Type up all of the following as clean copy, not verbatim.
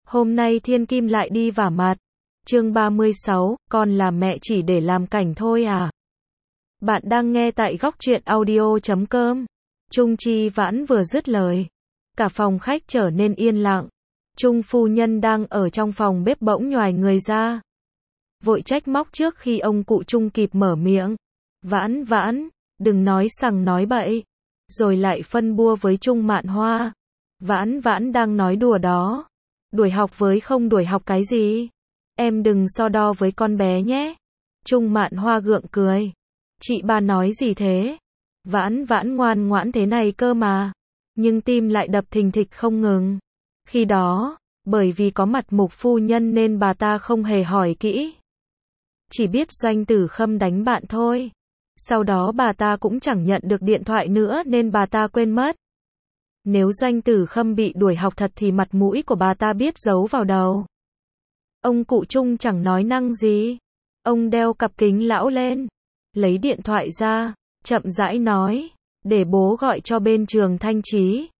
Hôm nay Thiên Kim lại đi vả mặt. Chương 36, con là mẹ chỉ để làm cảnh thôi à? Bạn đang nghe tại góc truyện audio.com. Trung Chi Vãn vừa dứt lời, cả phòng khách trở nên yên lặng. Trung phu nhân đang ở trong phòng bếp bỗng nhoài người ra, vội trách móc trước khi ông cụ Trung kịp mở miệng. Vãn Vãn, đừng nói sằng nói bậy. Rồi lại phân bua với Trung Mạn Hoa. Vãn Vãn đang nói đùa đó. Đuổi học với không đuổi học cái gì? Em đừng so đo với con bé nhé. Trung Mạn Hoa gượng cười. Chị ba nói gì thế? Vãn Vãn ngoan ngoãn thế này cơ mà. Nhưng tim lại đập thình thịch không ngừng. Khi đó, bởi vì có mặt Mục phu nhân nên bà ta không hề hỏi kỹ. Chỉ biết Doanh Tử Khâm đánh bạn thôi. Sau đó bà ta cũng chẳng nhận được điện thoại nữa nên bà ta quên mất. Nếu Doanh Tử Khâm bị đuổi học thật thì mặt mũi của bà ta biết giấu vào đầu. Ông cụ Trung chẳng nói năng gì. Ông đeo cặp kính lão lên, lấy điện thoại ra, chậm rãi nói, để bố gọi cho bên trường Thanh Trí.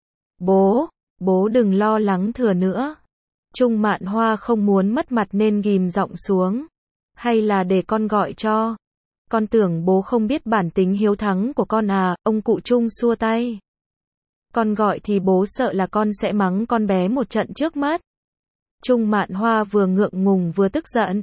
Bố đừng lo lắng thừa nữa. Trung Mạn Hoa không muốn mất mặt nên ghim giọng xuống. Hay là để con gọi cho? Con tưởng bố không biết bản tính hiếu thắng của con à? Ông cụ Trung xua tay. Con gọi thì bố sợ là con sẽ mắng con bé một trận trước mắt. Trung Mạn Hoa vừa ngượng ngùng vừa tức giận.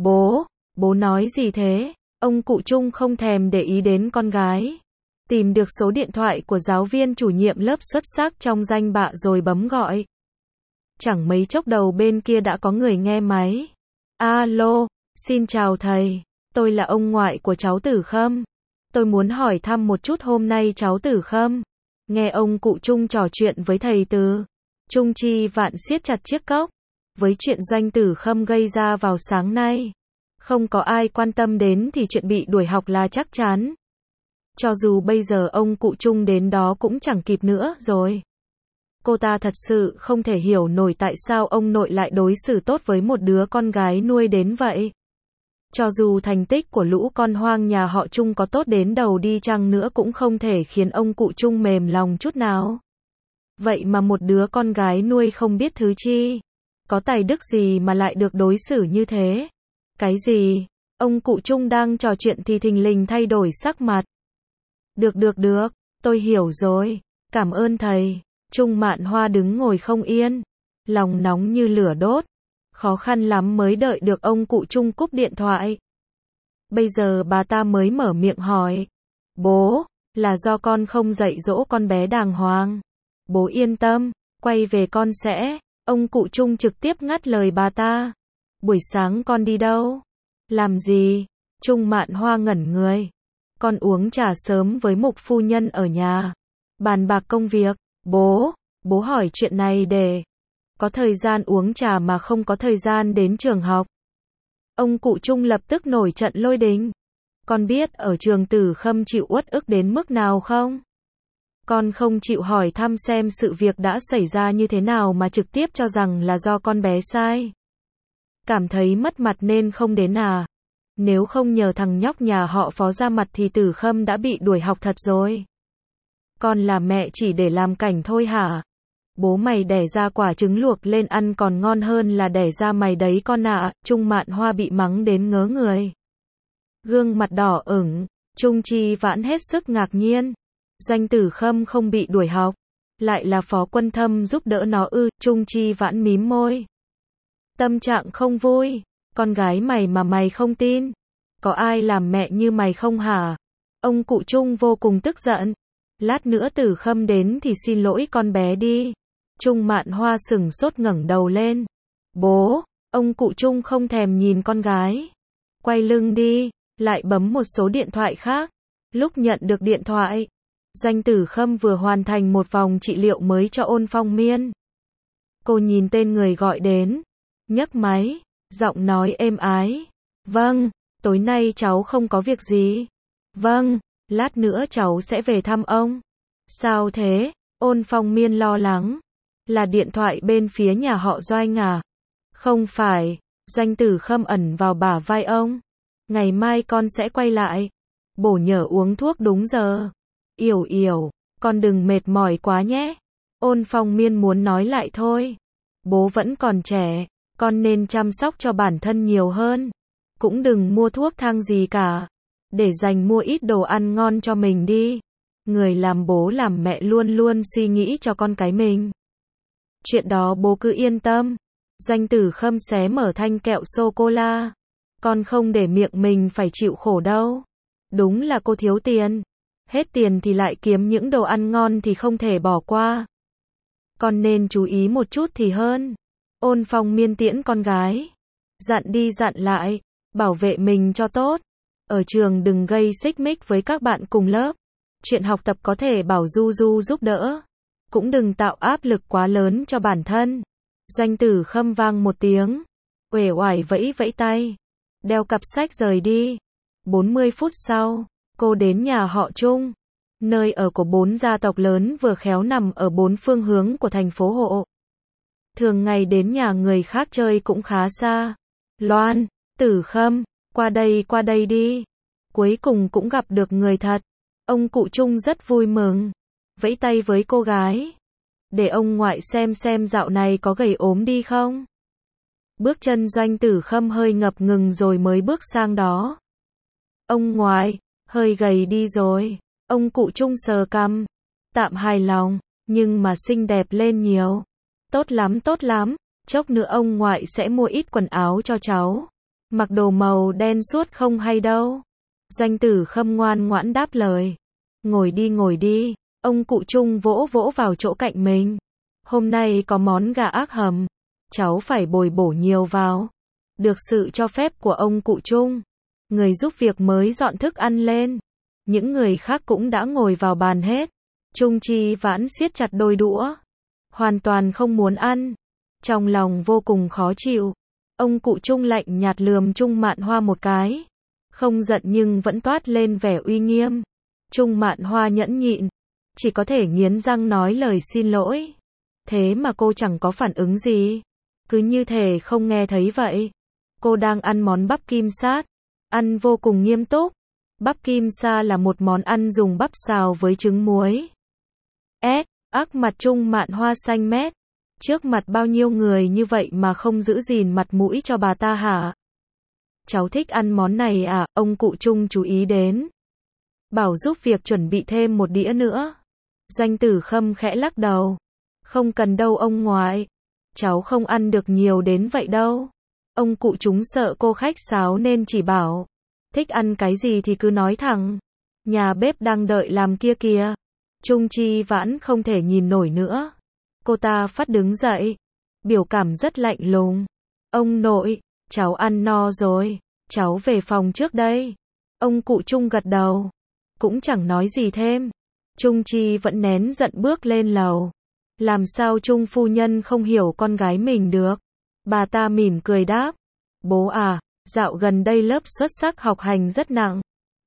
Bố nói gì thế? Ông cụ Trung không thèm để ý đến con gái. Tìm được số điện thoại của giáo viên chủ nhiệm lớp xuất sắc trong danh bạ rồi bấm gọi. Chẳng mấy chốc đầu bên kia đã có người nghe máy. Alo, xin chào thầy. Tôi là ông ngoại của cháu Tử Khâm. Tôi muốn hỏi thăm một chút hôm nay cháu Tử Khâm. Nghe ông cụ Trung trò chuyện với thầy Từ. Trung Chi Vạn siết chặt chiếc cốc. Với chuyện Doanh Tử Khâm gây ra vào sáng nay, không có ai quan tâm đến thì chuyện bị đuổi học là chắc chắn. Cho dù bây giờ ông cụ Trung đến đó cũng chẳng kịp nữa rồi. Cô ta thật sự không thể hiểu nổi tại sao ông nội lại đối xử tốt với một đứa con gái nuôi đến vậy. Cho dù thành tích của lũ con hoang nhà họ Trung có tốt đến đầu đi chăng nữa cũng không thể khiến ông cụ Trung mềm lòng chút nào. Vậy mà một đứa con gái nuôi không biết thứ chi, có tài đức gì mà lại được đối xử như thế? Cái gì? Ông cụ Trung đang trò chuyện thì thình lình thay đổi sắc mặt. Được, tôi hiểu rồi. Cảm ơn thầy. Trung Mạn Hoa đứng ngồi không yên, lòng nóng như lửa đốt. Khó khăn lắm mới đợi được ông cụ Trung cúp điện thoại. Bây giờ bà ta mới mở miệng hỏi. Bố, là do con không dạy dỗ con bé đàng hoàng. Bố yên tâm, quay về con sẽ. Ông cụ Trung trực tiếp ngắt lời bà ta. Buổi sáng con đi đâu? Làm gì? Trung Mạn Hoa ngẩn người. Con uống trà sớm với Mục phu nhân ở nhà. Bàn bạc công việc. Bố hỏi chuyện này để có thời gian uống trà mà không có thời gian đến trường học. Ông cụ Trung lập tức nổi trận lôi đình. Con biết ở trường Tử Khâm chịu uất ức đến mức nào không? Con không chịu hỏi thăm xem sự việc đã xảy ra như thế nào mà trực tiếp cho rằng là do con bé sai. Cảm thấy mất mặt nên không đến à? Nếu không nhờ thằng nhóc nhà họ Phó ra mặt thì Tử Khâm đã bị đuổi học thật rồi. Con là mẹ chỉ để làm cảnh thôi hả? Bố mày đẻ ra quả trứng luộc lên ăn còn ngon hơn là đẻ ra mày đấy con ạ. Trung Mạn Hoa bị mắng đến ngớ người. Gương mặt đỏ ửng, Trung Chi Vãn hết sức ngạc nhiên. Doanh Tử Khâm không bị đuổi học, lại là Phó Quân Thâm giúp đỡ nó ư? Trung Chi Vãn mím môi. Tâm trạng không vui. Con gái mày mà mày không tin. Có ai làm mẹ như mày không hả? Ông cụ Trung vô cùng tức giận. Lát nữa Tử Khâm đến thì xin lỗi con bé đi. Trung Mạn Hoa sửng sốt ngẩng đầu lên. Bố, ông cụ Trung không thèm nhìn con gái. Quay lưng đi, lại bấm một số điện thoại khác. Lúc nhận được điện thoại, Doanh Tử Khâm vừa hoàn thành một vòng trị liệu mới cho Ôn Phong Miên. Cô nhìn tên người gọi đến, nhấc máy, giọng nói êm ái. Vâng, tối nay cháu không có việc gì. Vâng, lát nữa cháu sẽ về thăm ông. Sao thế? Ôn Phong Miên lo lắng. Là điện thoại bên phía nhà họ Doanh à? Không phải. Doanh Tử Khâm ẩn vào bả vai ông. Ngày mai con sẽ quay lại. Bổ nhỡ uống thuốc đúng giờ. Yểu, con đừng mệt mỏi quá nhé. Ôn Phong Miên muốn nói lại thôi. Bố vẫn còn trẻ, con nên chăm sóc cho bản thân nhiều hơn. Cũng đừng mua thuốc thang gì cả. Để dành mua ít đồ ăn ngon cho mình đi. Người làm bố làm mẹ luôn luôn suy nghĩ cho con cái mình. Chuyện đó bố cứ yên tâm. Doanh Tử Khâm xé mở thanh kẹo sô-cô-la. Con không để miệng mình phải chịu khổ đâu. Đúng là cô thiếu tiền. Hết tiền thì lại kiếm những đồ ăn ngon thì không thể bỏ qua. Con nên chú ý một chút thì hơn. Ôn Phong miên tiễn con gái. Dặn đi dặn lại. Bảo vệ mình cho tốt. Ở trường đừng gây xích mích với các bạn cùng lớp. Chuyện học tập có thể bảo Du Du giúp đỡ. Cũng đừng tạo áp lực quá lớn cho bản thân. Doanh Tử Khâm vang một tiếng. Uể oải vẫy vẫy tay. Đeo cặp sách rời đi. 40 phút sau, cô đến nhà họ Trung. Nơi ở của 4 gia tộc lớn vừa khéo nằm ở 4 phương hướng của thành phố Hộ. Thường ngày đến nhà người khác chơi cũng khá xa. Loan, Tử Khâm, qua đây đi. Cuối cùng cũng gặp được người thật. Ông cụ Trung rất vui mừng. Vẫy tay với cô gái. Để ông ngoại xem dạo này có gầy ốm đi không. Bước chân Doanh Tử Khâm hơi ngập ngừng rồi mới bước sang đó. Ông ngoại, hơi gầy đi rồi. Ông cụ Trung sờ cằm. Tạm hài lòng, nhưng mà xinh đẹp lên nhiều. Tốt lắm. Chốc nữa ông ngoại sẽ mua ít quần áo cho cháu. Mặc đồ màu đen suốt không hay đâu. Doanh Tử Khâm ngoan ngoãn đáp lời. Ngồi đi. Ông cụ Trung vỗ vào chỗ cạnh mình. Hôm nay có món gà ác hầm. Cháu phải bồi bổ nhiều vào. Được sự cho phép của ông cụ Trung. Người giúp việc mới dọn thức ăn lên. Những người khác cũng đã ngồi vào bàn hết. Trung Chi Vãn siết chặt đôi đũa. Hoàn toàn không muốn ăn. Trong lòng vô cùng khó chịu. Ông cụ Trung lạnh nhạt lườm Trung Mạn Hoa một cái. Không giận nhưng vẫn toát lên vẻ uy nghiêm. Trung Mạn Hoa nhẫn nhịn. Chỉ có thể nghiến răng nói lời xin lỗi. Thế mà cô chẳng có phản ứng gì. Cứ như thể không nghe thấy vậy. Cô đang ăn món bắp kim sát. Ăn vô cùng nghiêm túc. Bắp kim sa là một món ăn dùng bắp xào với trứng muối. Ác mặt Trung Mạn Hoa xanh mét. Trước mặt bao nhiêu người như vậy mà không giữ gìn mặt mũi cho bà ta hả? Cháu thích ăn món này à? Ông cụ Trung chú ý đến. Bảo giúp việc chuẩn bị thêm một đĩa nữa. Doanh Tử Khâm khẽ lắc đầu. Không cần đâu ông ngoại. Cháu không ăn được nhiều đến vậy đâu. Ông cụ Trung sợ cô khách sáo nên chỉ bảo. Thích ăn cái gì thì cứ nói thẳng. Nhà bếp đang đợi làm kia kìa. Trung Chi Vãn không thể nhìn nổi nữa. Cô ta phắt đứng dậy. Biểu cảm rất lạnh lùng. Ông nội, cháu ăn no rồi. Cháu về phòng trước đây. Ông cụ Trung gật đầu. Cũng chẳng nói gì thêm. Trung Chi vẫn nén giận bước lên lầu. Làm sao Trung phu nhân không hiểu con gái mình được. Bà ta mỉm cười đáp. Bố à, dạo gần đây lớp xuất sắc học hành rất nặng.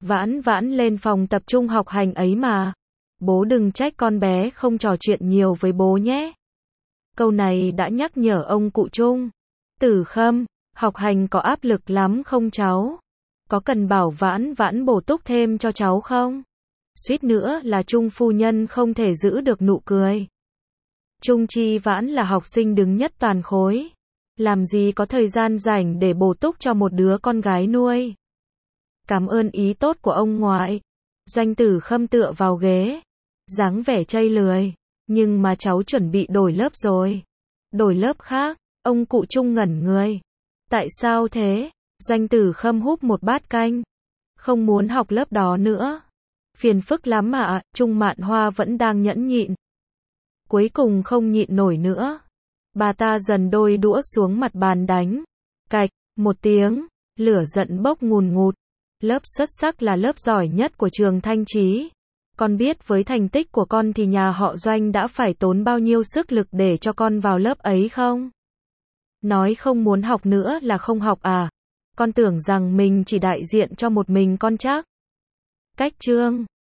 Vãn lên phòng tập trung học hành ấy mà. Bố đừng trách con bé không trò chuyện nhiều với bố nhé. Câu này đã nhắc nhở ông cụ Trung. Tử Khâm, học hành có áp lực lắm không cháu? Có cần bảo Vãn bổ túc thêm cho cháu không? Suýt nữa là Trung phu nhân không thể giữ được nụ cười. Trung Chi Vãn là học sinh đứng nhất toàn khối. Làm gì có thời gian rảnh để bổ túc cho một đứa con gái nuôi. Cảm ơn ý tốt của ông ngoại. Doanh Tử Khâm tựa vào ghế. Dáng vẻ chây lười. Nhưng mà cháu chuẩn bị đổi lớp rồi. Đổi lớp khác. Ông cụ Trung ngẩn người. Tại sao thế? Doanh Tử Khâm húp một bát canh. Không muốn học lớp đó nữa. Phiền phức lắm ạ. Trung Mạn Hoa vẫn đang nhẫn nhịn. Cuối cùng không nhịn nổi nữa. Bà ta dần đôi đũa xuống mặt bàn đánh. Cạch, một tiếng. Lửa giận bốc ngùn ngụt. Lớp xuất sắc là lớp giỏi nhất của trường Thanh Chí. Con biết với thành tích của con thì nhà họ Doanh đã phải tốn bao nhiêu sức lực để cho con vào lớp ấy không? Nói không muốn học nữa là không học à? Con tưởng rằng mình chỉ đại diện cho một mình con chắc. Cách chương